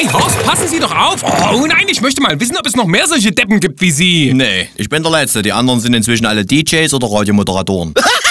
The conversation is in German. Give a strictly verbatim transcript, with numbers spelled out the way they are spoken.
Hey Horst, passen Sie doch auf! Oh nein, ich möchte mal wissen, ob es noch mehr solche Deppen gibt wie Sie. Nee, ich bin der Letzte. Die anderen sind inzwischen alle D Js oder Radiomoderatoren.